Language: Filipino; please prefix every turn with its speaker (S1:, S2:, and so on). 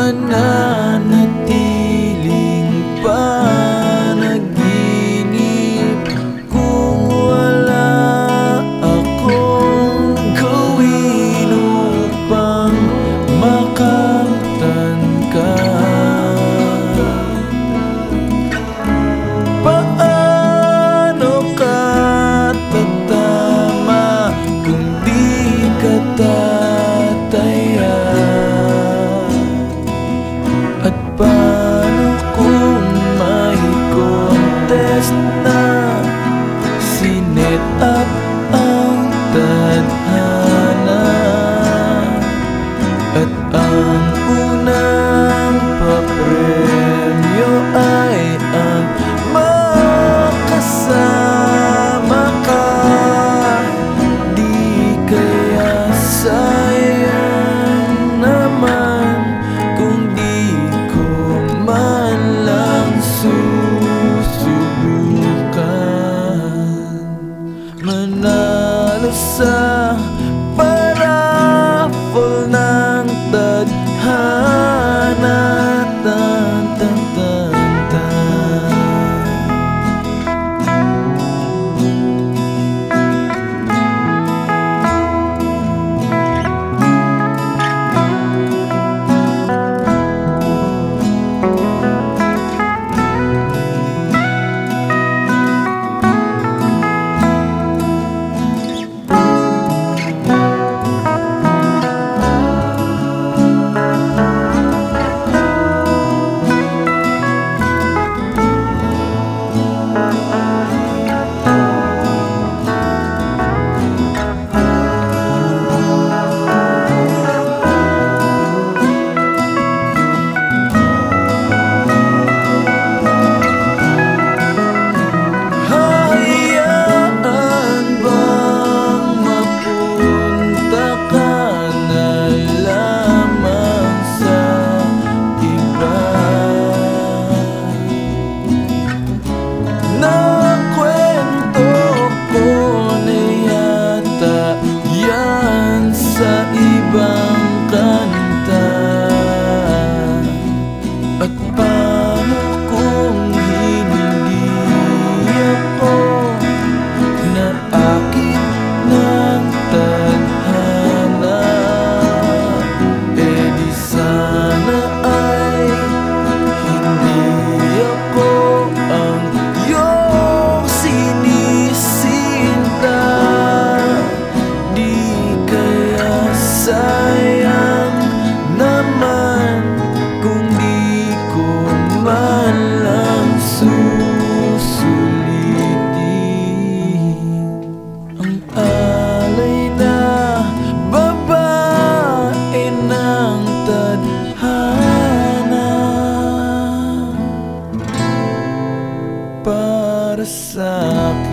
S1: mananatiling panaginip kung wala akong gawin upang makamtan ka. Paano ka tatama kung di ka tataya? At paano kung may contest na sinet up ang tadhana? At ang unang papremyo ay ang makasama ka. Di kaya sayang naman kung di ko man lang susubukan manalo sa paraffle ng tadhana. Tan, tan, tan, tan. Sa ibang kanta. At paano kung hindi ako naakit ng tadhana? E di sana ay hindi ako ang iyong sinisinta. Sayang naman kung di ko man lang susulitin ang alay na babae ng tadhana para sa akin.